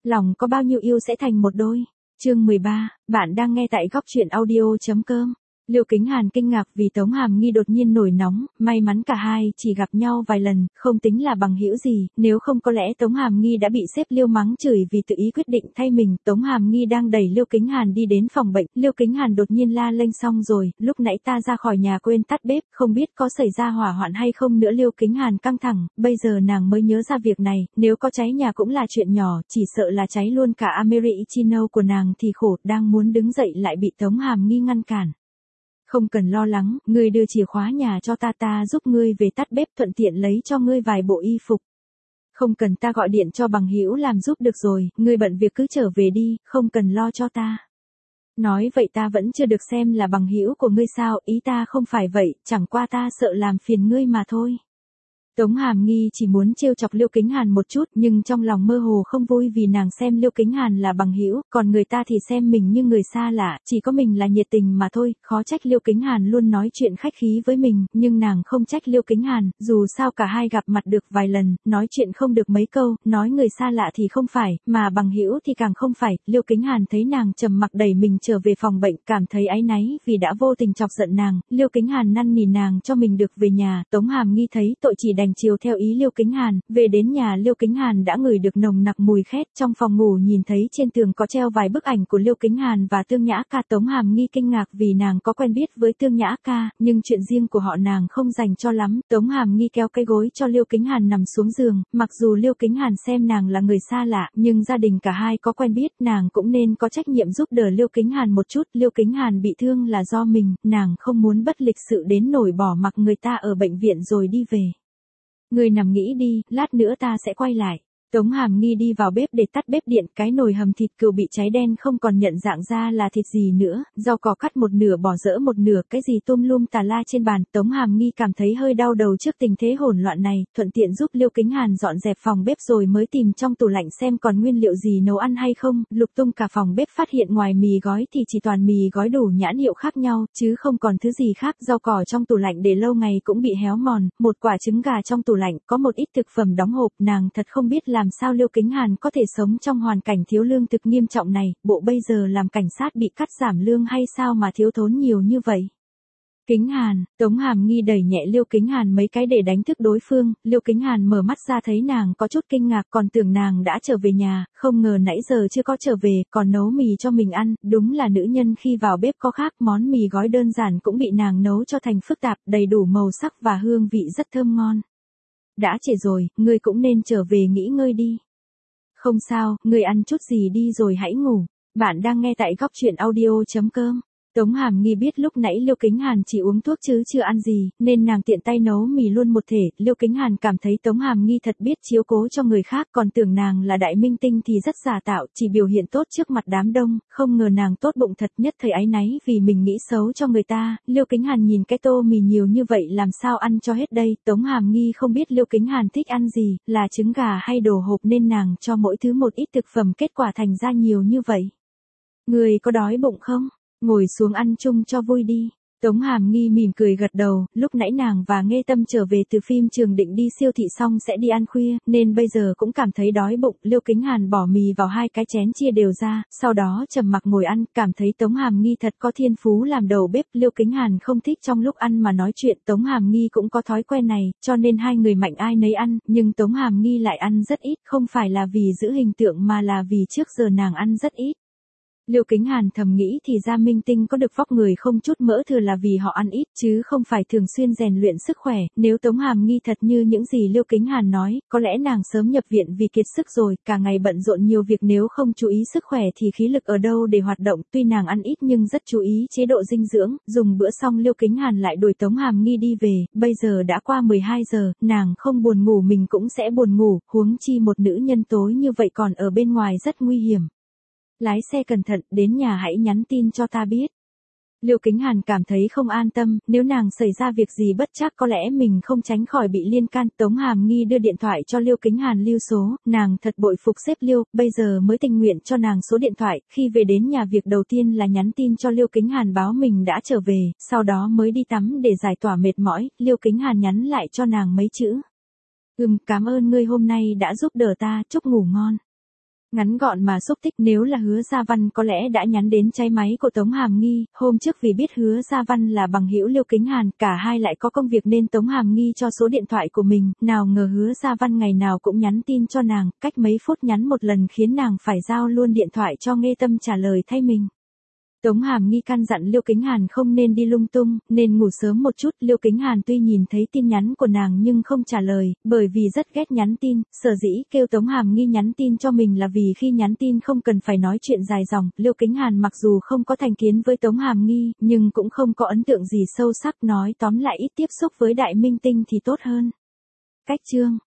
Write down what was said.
Lòng có bao nhiêu yêu sẽ thành một đôi. Chương 13, bạn đang nghe tại góc truyện audio.com. Liêu Kính Hàn kinh ngạc vì Tống Hàm Nghi đột nhiên nổi nóng, may mắn cả hai chỉ gặp nhau vài lần, không tính là bằng hữu gì, nếu không có lẽ Tống Hàm Nghi đã bị sếp Liêu mắng chửi vì tự ý quyết định thay mình. Tống Hàm Nghi đang đẩy Liêu Kính Hàn đi đến phòng bệnh, Liêu Kính Hàn đột nhiên la lênh xong rồi, lúc nãy ta ra khỏi nhà quên tắt bếp, không biết có xảy ra hỏa hoạn hay không nữa. Liêu Kính Hàn căng thẳng, bây giờ nàng mới nhớ ra việc này, nếu có cháy nhà cũng là chuyện nhỏ, chỉ sợ là cháy luôn cả Americano của nàng thì khổ, đang muốn đứng dậy lại bị Tống Hàm Nghi ngăn cản. Không cần lo lắng, ngươi đưa chìa khóa nhà cho ta giúp ngươi về tắt bếp, thuận tiện lấy cho ngươi vài bộ y phục. Không cần, ta gọi điện cho bằng hữu làm giúp được rồi, ngươi bận việc cứ trở về đi, không cần lo cho ta. Nói vậy ta vẫn chưa được xem là bằng hữu của ngươi sao? Ý ta không phải vậy, chẳng qua ta sợ làm phiền ngươi mà thôi. Tống Hàm Nghi chỉ muốn trêu chọc Liêu Kính Hàn một chút, nhưng trong lòng mơ hồ không vui vì nàng xem Liêu Kính Hàn là bằng hữu, còn người ta thì xem mình như người xa lạ, chỉ có mình là nhiệt tình mà thôi. Khó trách Liêu Kính Hàn luôn nói chuyện khách khí với mình, nhưng nàng không trách Liêu Kính Hàn, dù sao cả hai gặp mặt được vài lần, nói chuyện không được mấy câu, nói người xa lạ thì không phải, mà bằng hữu thì càng không phải. Liêu Kính Hàn thấy nàng trầm mặc đẩy mình trở về phòng bệnh, cảm thấy áy náy vì đã vô tình chọc giận nàng. Liêu Kính Hàn năn nỉ nàng cho mình được về nhà. Tống Hàm Nghi thấy tội chỉ đành chiều theo ý Liêu Kính Hàn. Về đến nhà, Liêu Kính Hàn đã ngửi được nồng nặc mùi khét. Trong phòng ngủ nhìn thấy trên tường có treo vài bức ảnh của Liêu Kính Hàn và Tương Nhã Ca. Tống Hàm Nghi kinh ngạc vì nàng có quen biết với Tương Nhã Ca, nhưng chuyện riêng của họ nàng không dành cho lắm. Tống Hàm Nghi kéo cái gối cho Liêu Kính Hàn nằm xuống giường, mặc dù Liêu Kính Hàn xem nàng là người xa lạ, nhưng gia đình cả hai có quen biết, nàng cũng nên có trách nhiệm giúp đỡ Liêu Kính Hàn một chút. Liêu Kính Hàn bị thương là do mình, nàng không muốn bất lịch sự đến nổi bỏ mặc người ta ở bệnh viện rồi đi về. Ngươi nằm nghỉ đi, lát nữa ta sẽ quay lại. Tống Hàm Nghi đi vào bếp để tắt bếp điện, cái nồi hầm thịt cừu bị cháy đen không còn nhận dạng ra là thịt gì nữa, rau cỏ cắt một nửa bỏ dỡ một nửa, cái gì tùm lum tà la trên bàn. Tống Hàm Nghi cảm thấy hơi đau đầu trước tình thế hỗn loạn này, thuận tiện giúp Liêu Kính Hàn dọn dẹp phòng bếp rồi mới tìm trong tủ lạnh xem còn nguyên liệu gì nấu ăn hay không. Lục tung cả phòng bếp phát hiện ngoài mì gói thì chỉ toàn mì gói đủ nhãn hiệu khác nhau, chứ không còn thứ gì khác. Rau cỏ trong tủ lạnh để lâu ngày cũng bị héo mòn, một quả trứng gà trong tủ lạnh, có một ít thực phẩm đóng hộp. Nàng thật không biết làm sao Liêu Kính Hàn có thể sống trong hoàn cảnh thiếu lương thực nghiêm trọng này, bộ bây giờ làm cảnh sát bị cắt giảm lương hay sao mà thiếu thốn nhiều như vậy. Kính Hàn, Tống Hàm Nghi đẩy nhẹ Liêu Kính Hàn mấy cái để đánh thức đối phương. Liêu Kính Hàn mở mắt ra thấy nàng có chút kinh ngạc, còn tưởng nàng đã trở về nhà, không ngờ nãy giờ chưa có trở về, còn nấu mì cho mình ăn. Đúng là nữ nhân khi vào bếp có khác, món mì gói đơn giản cũng bị nàng nấu cho thành phức tạp, đầy đủ màu sắc và hương vị rất thơm ngon. Đã trễ rồi, ngươi cũng nên trở về nghỉ ngơi đi. Không sao, ngươi ăn chút gì đi rồi hãy ngủ. Bạn đang nghe tại góc truyện audio.com. Tống Hàm Nghi biết lúc nãy Liêu Kính Hàn chỉ uống thuốc chứ chưa ăn gì, nên nàng tiện tay nấu mì luôn một thể. Liêu Kính Hàn cảm thấy Tống Hàm Nghi thật biết chiếu cố cho người khác, còn tưởng nàng là đại minh tinh thì rất giả tạo, chỉ biểu hiện tốt trước mặt đám đông, không ngờ nàng tốt bụng thật. Nhất thời áy náy vì mình nghĩ xấu cho người ta. Liêu Kính Hàn nhìn cái tô mì nhiều như vậy làm sao ăn cho hết đây. Tống Hàm Nghi không biết Liêu Kính Hàn thích ăn gì, là trứng gà hay đồ hộp, nên nàng cho mỗi thứ một ít thực phẩm, kết quả thành ra nhiều như vậy. Người có đói bụng không? Ngồi xuống ăn chung cho vui đi. Tống Hàm Nghi mỉm cười gật đầu, lúc nãy nàng và Nghê Tâm trở về từ phim trường định đi siêu thị xong sẽ đi ăn khuya, nên bây giờ cũng cảm thấy đói bụng. Liêu Kính Hàn bỏ mì vào hai cái chén chia đều ra, sau đó trầm mặc ngồi ăn, cảm thấy Tống Hàm Nghi thật có thiên phú làm đầu bếp. Liêu Kính Hàn không thích trong lúc ăn mà nói chuyện, Tống Hàm Nghi cũng có thói quen này, cho nên hai người mạnh ai nấy ăn, nhưng Tống Hàm Nghi lại ăn rất ít, không phải là vì giữ hình tượng mà là vì trước giờ nàng ăn rất ít. Liêu Kính Hàn thầm nghĩ thì ra minh tinh có được vóc người không chút mỡ thừa là vì họ ăn ít chứ không phải thường xuyên rèn luyện sức khỏe. Nếu Tống Hàm Nghi thật như những gì Liêu Kính Hàn nói, có lẽ nàng sớm nhập viện vì kiệt sức rồi, cả ngày bận rộn nhiều việc, nếu không chú ý sức khỏe thì khí lực ở đâu để hoạt động. Tuy nàng ăn ít nhưng rất chú ý chế độ dinh dưỡng, dùng bữa xong Liêu Kính Hàn lại đuổi Tống Hàm Nghi đi về. Bây giờ đã qua 12 giờ, nàng không buồn ngủ mình cũng sẽ buồn ngủ, huống chi một nữ nhân tối như vậy còn ở bên ngoài rất nguy hiểm. Lái xe cẩn thận, đến nhà hãy nhắn tin cho ta biết. Liêu Kính Hàn cảm thấy không an tâm, nếu nàng xảy ra việc gì bất trắc có lẽ mình không tránh khỏi bị liên can. Tống Hàm Nghi đưa điện thoại cho Liêu Kính Hàn lưu số, nàng thật bội phục sếp Liêu, bây giờ mới tình nguyện cho nàng số điện thoại. Khi về đến nhà việc đầu tiên là nhắn tin cho Liêu Kính Hàn báo mình đã trở về, sau đó mới đi tắm để giải tỏa mệt mỏi. Liêu Kính Hàn nhắn lại cho nàng mấy chữ. Cảm ơn ngươi hôm nay đã giúp đỡ ta, chúc ngủ ngon. Ngắn gọn mà xúc tích, nếu là Hứa Gia Văn có lẽ đã nhắn đến trái máy của Tống Hàm Nghi, hôm trước vì biết Hứa Gia Văn là bằng hữu Liêu Kính Hàn, cả hai lại có công việc nên Tống Hàm Nghi cho số điện thoại của mình, nào ngờ Hứa Gia Văn ngày nào cũng nhắn tin cho nàng, cách mấy phút nhắn một lần khiến nàng phải giao luôn điện thoại cho Nghê Tâm trả lời thay mình. Tống Hàm Nghi căn dặn Liêu Kính Hàn không nên đi lung tung, nên ngủ sớm một chút. Liêu Kính Hàn tuy nhìn thấy tin nhắn của nàng nhưng không trả lời, bởi vì rất ghét nhắn tin, sở dĩ kêu Tống Hàm Nghi nhắn tin cho mình là vì khi nhắn tin không cần phải nói chuyện dài dòng. Liêu Kính Hàn mặc dù không có thành kiến với Tống Hàm Nghi, nhưng cũng không có ấn tượng gì sâu sắc, nói tóm lại ít tiếp xúc với đại minh tinh thì tốt hơn. Cách chương